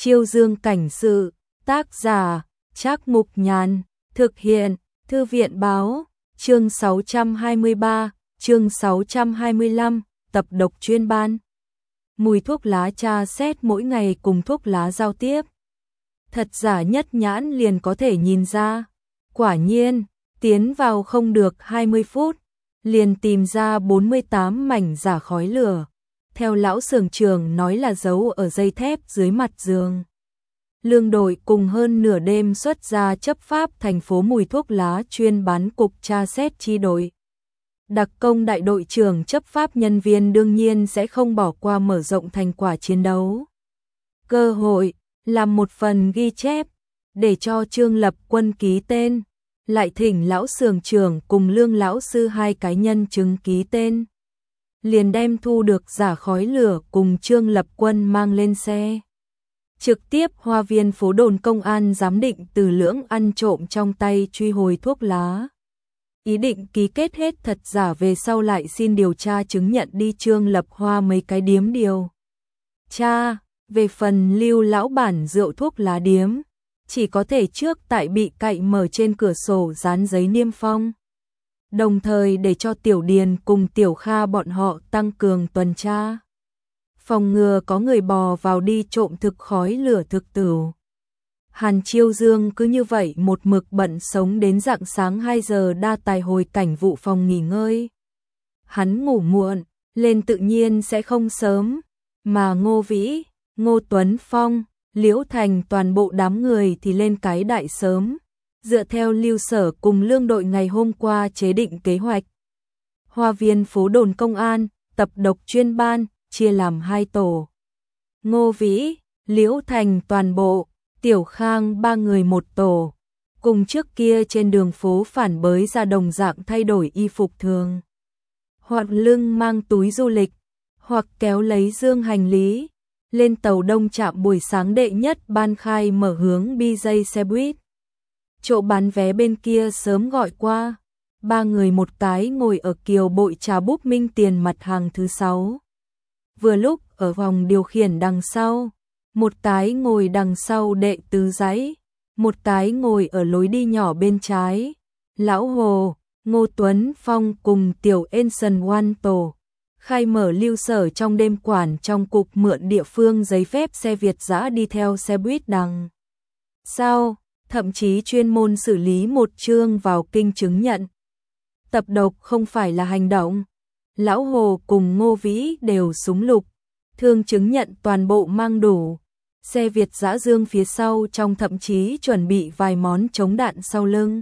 Chiêu Dương cảnh sự, tác giả, Trác Mục Nhàn, thực hiện, Thư viện báo, chương 623, chương 625, tập độc chuyên ban. Mùi thuốc lá tra xét mỗi ngày cùng thuốc lá giao tiếp. Thật giả nhất nhãn liền có thể nhìn ra. Quả nhiên, tiến vào không được 20 phút, liền tìm ra 48 mảnh giả khói lửa. Theo lão xưởng trưởng nói là giấu ở dây thép dưới mặt giường. Lương đội cùng hơn nửa đêm xuất ra chấp pháp thành phố mùi thuốc lá chuyên bán cục tra xét chi đội. Đặc công đại đội trưởng chấp pháp nhân viên đương nhiên sẽ không bỏ qua mở rộng thành quả chiến đấu. Cơ hội, làm một phần ghi chép, để cho Trương Lập Quân ký tên, lại thỉnh lão xưởng trưởng cùng Lương lão sư hai cá nhân chứng ký tên. Liền đem thu được giả khói lửa cùng Trương Lập Quân mang lên xe. Trực tiếp Hoa Viên phố đồn công an giám định từ lưỡng ăn trộm trong tay truy hồi thuốc lá. Ý định ký kết hết thật giả về sau lại xin điều tra chứng nhận đi Trương Lập Hoa mấy cái điếm điều. Cha, về phần Lưu lão bản rượu thuốc lá điếm, chỉ có thể trước tại bị cậy mở trên cửa sổ dán giấy niêm phong. Đồng thời để cho Tiểu Điền cùng Tiểu Kha bọn họ tăng cường tuần tra. Phòng ngừa có người bò vào đi trộm thực khói lửa thực tửu. Hàn Chiêu Dương cứ như vậy một mực bận sống đến rạng sáng 2 giờ đa tài hồi cảnh vụ phòng nghỉ ngơi. Hắn ngủ muộn, lên tự nhiên sẽ không sớm, mà Ngô Vĩ, Ngô Tuấn Phong, Liễu Thành toàn bộ đám người thì lên cái đại sớm. Dựa theo Lưu Sở cùng Lương đội ngày hôm qua chế định kế hoạch. Hoa Viên phố đồn công an, tập độc chuyên ban, chia làm 2 tổ. Ngô Vĩ, Liễu Thành toàn bộ, Tiểu Khang 3 người một tổ. Cùng trước kia trên đường phố phản bới ra đồng dạng thay đổi y phục thường. Hoặc lưng mang túi du lịch, hoặc kéo lấy dương hành lý. Lên tàu đông trạm buổi sáng đệ nhất ban khai mở hướng BJ xe buýt. Chỗ bán vé bên kia sớm gọi qua. 3 người một cái ngồi ở kiều bội trà búp Minh Tiền mặt hàng thứ 6. Vừa lúc ở vòng điều khiển đằng sau, một cái ngồi đằng sau đệ tứ dãy, một cái ngồi ở lối đi nhỏ bên trái. Lão Hồ, Ngô Tuấn Phong cùng Tiểu Enson One tổ. Khai mở Lưu Sở trong đêm quản trong cục mượn địa phương giấy phép xe Việt dã đi theo xe buýt đằng sau. Thậm chí chuyên môn xử lý một chương vào kinh chứng nhận. Tập độc không phải là hành động. Lão Hồ cùng Ngô Vĩ đều súng lục, thương chứng nhận toàn bộ mang đủ. Xe Việt dã dương phía sau trong thậm chí chuẩn bị vài món chống đạn sau lưng.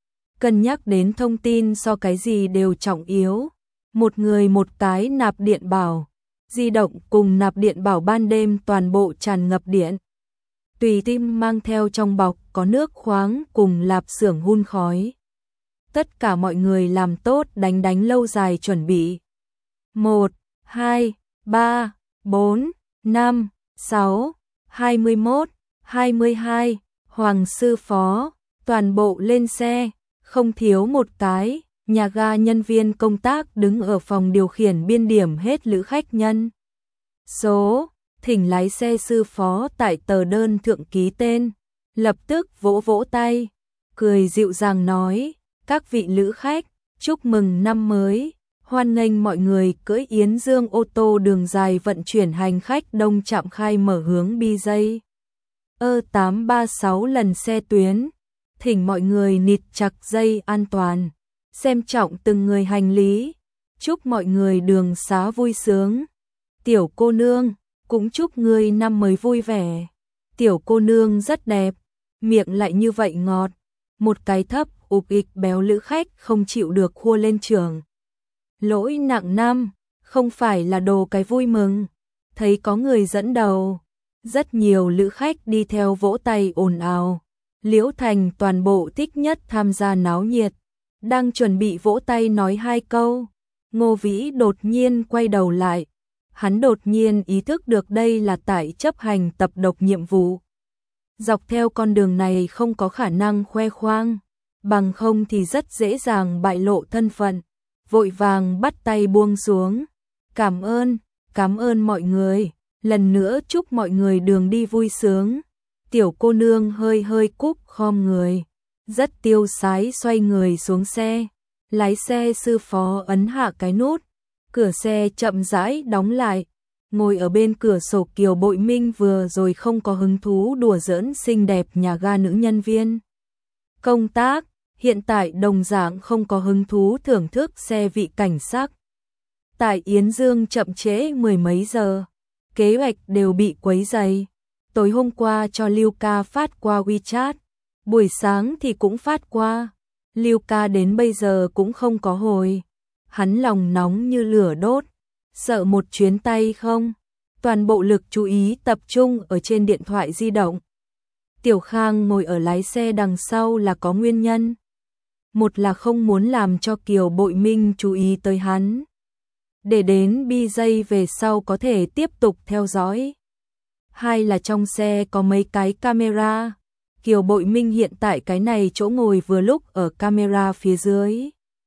Cân nhắc đến thông tin so cái gì đều trọng yếu. Một người một cái nạp điện bảo, di động cùng nạp điện bảo ban đêm toàn bộ tràn ngập điện. Tùy tim mang theo trong bọc có nước khoáng cùng lạp xưởng hun khói. Tất cả mọi người làm tốt đánh lâu dài chuẩn bị. 1, 2, 3, 4, 5, 6, 21, 22, Hoàng sư phó, toàn bộ lên xe, không thiếu một cái. Nhà ga nhân viên công tác đứng ở phòng điều khiển biên điểm hết lữ khách nhân số, thỉnh lái xe sư phó tại tờ đơn thượng ký tên, lập tức vỗ vỗ tay, cười dịu dàng nói, các vị lữ khách, chúc mừng năm mới, hoan nghênh mọi người cưỡi Yến Dương ô tô đường dài vận chuyển hành khách đông trạm khai mở hướng BJ 836 lần xe tuyến, thỉnh mọi người nịt chặt dây an toàn. Xem trọng từng người hành lý, chúc mọi người đường xá vui sướng. Tiểu cô nương, cũng chúc ngươi năm mới vui vẻ. Tiểu cô nương rất đẹp, miệng lại như vậy ngọt. Một cái thấp ụp ịch béo lữ khách không chịu được khua lên trường. Lỗi nặng năm, không phải là đồ cái vui mừng. Thấy có người dẫn đầu, rất nhiều lữ khách đi theo vỗ tay ồn ào. Liễu Thành toàn bộ thích nhất tham gia náo nhiệt. Đang chuẩn bị vỗ tay nói 2 câu, Ngô Vĩ đột nhiên quay đầu lại. Hắn đột nhiên ý thức được đây là tại chấp hành tập độc nhiệm vụ. Dọc theo con đường này không có khả năng khoe khoang, bằng không thì rất dễ dàng bại lộ thân phận. Vội vàng bắt tay buông xuống. Cảm ơn mọi người. lần nữa chúc mọi người đường đi vui sướng. Tiểu cô nương hơi hơi cúc khom người, rất tiêu sái xoay người xuống xe. Lái xe sư phó ấn hạ cái nút, cửa xe chậm rãi đóng lại. Ngồi ở bên cửa sổ Kiều Bội Minh vừa rồi không có hứng thú đùa giỡn xinh đẹp nhà ga nữ nhân viên công tác, hiện tại đồng dạng không có hứng thú thưởng thức xe vị cảnh sắc. Tại Yến Dương chậm trễ mười mấy giờ, kế hoạch đều bị quấy rầy. Tối hôm qua cho Lưu Ca phát qua WeChat, buổi sáng thì cũng phát qua. Lưu Ca đến bây giờ cũng không có hồi. Hắn lòng nóng như lửa đốt, sợ một chuyến tay không. Toàn bộ lực chú ý tập trung ở trên điện thoại di động. Tiểu Khang ngồi ở lái xe đằng sau là có nguyên nhân. Một là không muốn làm cho Kiều Bội Minh chú ý tới hắn, để đến BJ về sau có thể tiếp tục theo dõi. Hai là trong xe có mấy cái camera. Kiều Bội Minh hiện tại cái này chỗ ngồi vừa lúc ở camera phía dưới,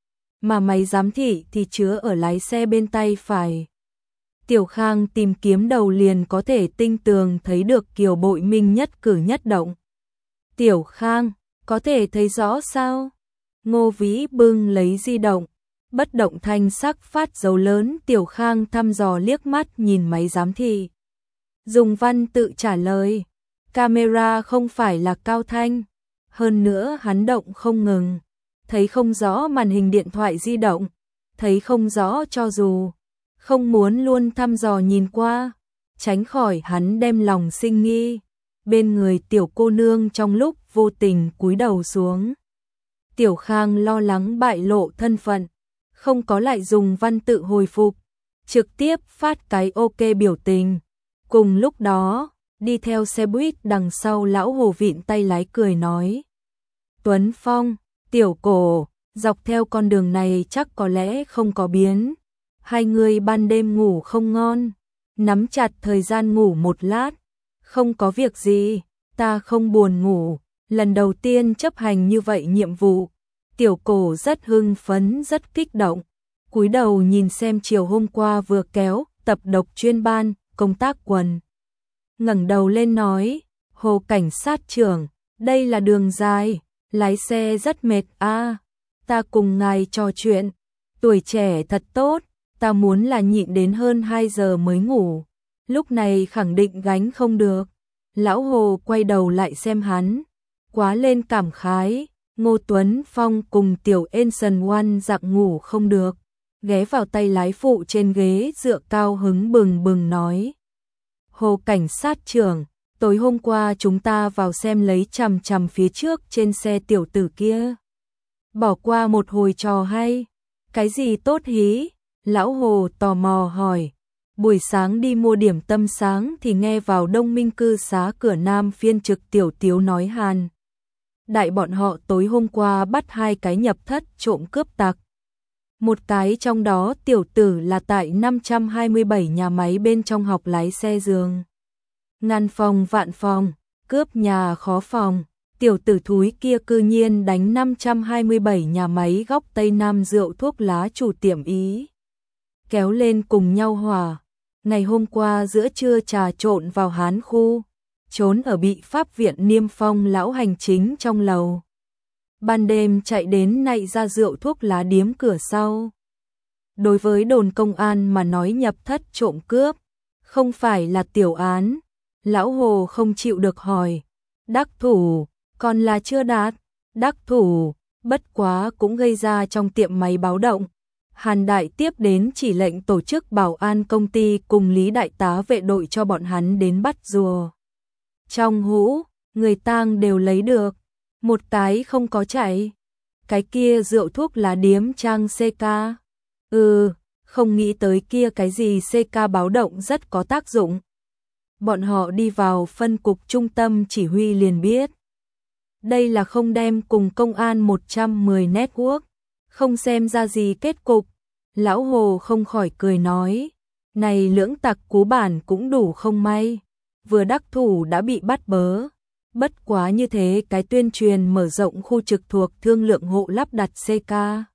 mà máy giám thị thì chứa ở lái xe bên tay phải. Tiểu Khang tìm kiếm đầu liền có thể tinh tường thấy được Kiều Bội Minh nhất cử nhất động. Tiểu Khang, có thể thấy rõ sao? Ngô Vĩ bưng lấy di động, bất động thanh sắc phát dấu lớn. Tiểu Khang thăm dò liếc mắt nhìn máy giám thị. Dùng văn tự trả lời, camera không phải là cao thanh, hơn nữa hắn động không ngừng, thấy không rõ màn hình điện thoại di động, thấy không rõ cho dù không muốn luôn thăm dò nhìn qua, tránh khỏi hắn đem lòng sinh nghi. Bên người tiểu cô nương trong lúc vô tình cúi đầu xuống. Tiểu Khang lo lắng bại lộ thân phận, không có lại dùng văn tự hồi phục, trực tiếp phát cái ok biểu tình. Cùng lúc đó, đi theo xe buýt đằng sau lão Hồ vịn tay lái cười nói: Tuấn Phong, Tiểu Cổ, dọc theo con đường này chắc có lẽ không có biến. Hai người ban đêm ngủ không ngon, nắm chặt thời gian ngủ một lát. Không có việc gì, ta không buồn ngủ, lần đầu tiên chấp hành như vậy nhiệm vụ. Tiểu Cổ rất hưng phấn, rất kích động, cúi đầu nhìn xem chiều hôm qua vừa kéo tập độc chuyên ban, công tác quần. Ngẩng đầu lên nói: Hồ cảnh sát trưởng, đây là đường dài, lái xe rất mệt a. Ta cùng ngài trò chuyện, tuổi trẻ thật tốt, ta muốn là nhịn đến hơn 2 giờ mới ngủ, lúc này khẳng định gánh không được. Lão Hồ quay đầu lại xem hắn, quá lên cảm khái. Ngô Tuấn Phong cùng Tiểu Enson One giặc ngủ không được, ghé vào tay lái phụ trên ghế dựa cao hứng bừng bừng nói: Hồ cảnh sát trưởng, tối hôm qua chúng ta vào xem lấy chằm chằm phía trước trên xe tiểu tử kia. Bỏ qua một hồi trò hay. Cái gì tốt hí? Lão Hồ tò mò hỏi. Buổi sáng đi mua điểm tâm sáng thì nghe vào Đông Minh cư xá cửa Nam phiên trực Tiểu Tiếu nói Hàn đại bọn họ tối hôm qua bắt 2 cái nhập thất trộm cướp tặc. Một cái trong đó tiểu tử là tại 527 nhà máy bên trong học lái xe giường. Ngàn phòng vạn phòng, cướp nhà khó phòng. Tiểu tử thúi kia cư nhiên đánh 527 nhà máy góc Tây Nam rượu thuốc lá chủ tiệm Ý. Kéo lên cùng nhau hỏa. Ngày hôm qua giữa trưa trà trộn vào Hán khu, trốn ở bị pháp viện niêm phong lão hành chính trong lầu. Ban đêm chạy đến nạy ra rượu thuốc lá điếm cửa sau. Đối với đồn công an mà nói nhập thất trộm cướp, không phải là tiểu án. Lão Hồ không chịu được hỏi. Đắc thủ, còn là chưa đạt. Đắc thủ, bất quá cũng gây ra trong tiệm máy báo động. Hàn Đại tiếp đến chỉ lệnh tổ chức bảo an công ty cùng Lý Đại tá vệ đội cho bọn hắn đến bắt rùa. Trong hũ, người tang đều lấy được, một cái không có chạy. Cái kia rượu thuốc lá điếm trang CK. Không nghĩ tới kia cái gì CK báo động rất có tác dụng. Bọn họ đi vào phân cục trung tâm chỉ huy liền biết. Đây là không đem cùng công an 110 network, không xem ra gì kết cục. Lão Hồ không khỏi cười nói, này lưỡng tặc cú bản cũng đủ không may, vừa đắc thủ đã bị bắt bớ. Bất quá như thế cái tuyên truyền mở rộng khu trực thuộc thương lượng hộ lắp đặt CK.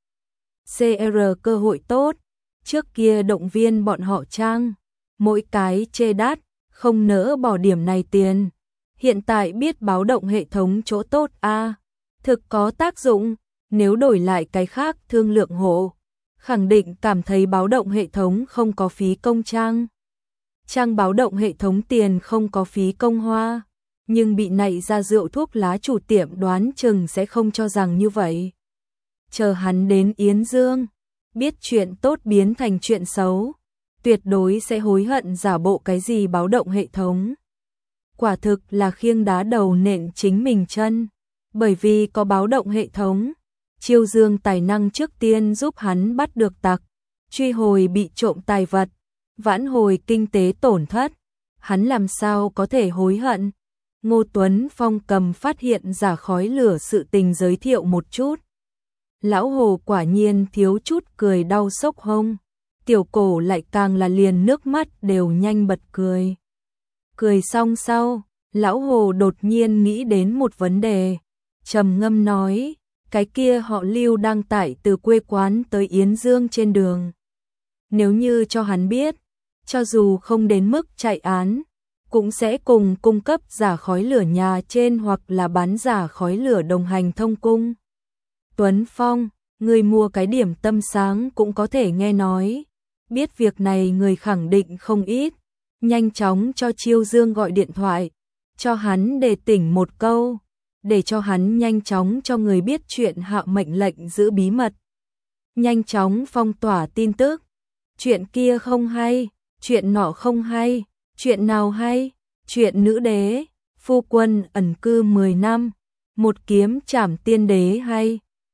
CR cơ hội tốt, trước kia động viên bọn họ trang, mỗi cái chê đắt, không nỡ bỏ điểm này tiền. Hiện tại biết báo động hệ thống chỗ tốt thực có tác dụng, nếu đổi lại cái khác thương lượng hộ, khẳng định cảm thấy báo động hệ thống không có phí công trang. Trang báo động hệ thống tiền không có phí công hoa, nhưng bị nạy ra rượu thuốc lá chủ tiệm đoán chừng sẽ không cho rằng như vậy. Chờ hắn đến Yến Dương, biết chuyện tốt biến thành chuyện xấu, tuyệt đối sẽ hối hận giả bộ cái gì báo động hệ thống. Quả thực là khiêng đá đầu nện chính mình chân, bởi vì có báo động hệ thống, Chiêu Dương tài năng trước tiên giúp hắn bắt được tặc, truy hồi bị trộm tài vật, vãn hồi kinh tế tổn thất, hắn làm sao có thể hối hận. Ngô Tuấn Phong cầm phát hiện giả khói lửa sự tình giới thiệu một chút. Lão Hồ quả nhiên thiếu chút cười đau sốc hông, tiểu cổ lại càng là liền nước mắt đều nhanh bật cười. Cười xong sau, Lão Hồ đột nhiên nghĩ đến một vấn đề, trầm ngâm nói, cái kia họ Lưu đang tải từ quê quán tới Yến Dương trên đường. Nếu như cho hắn biết, cho dù không đến mức chạy án, cũng sẽ cùng cung cấp giả khói lửa nhà trên hoặc là bán giả khói lửa đồng hành thông cung. Tuấn Phong, người mua cái điểm tâm sáng cũng có thể nghe nói, biết việc này người khẳng định không ít, nhanh chóng cho Chiêu Dương gọi điện thoại, cho hắn để tỉnh một câu, để cho hắn nhanh chóng cho người biết chuyện hạ mệnh lệnh giữ bí mật. Nhanh chóng phong tỏa tin tức, chuyện kia không hay, chuyện nọ không hay, chuyện nào hay, chuyện nữ đế, phu quân ẩn cư 10 năm, một kiếm trảm tiên đế hay.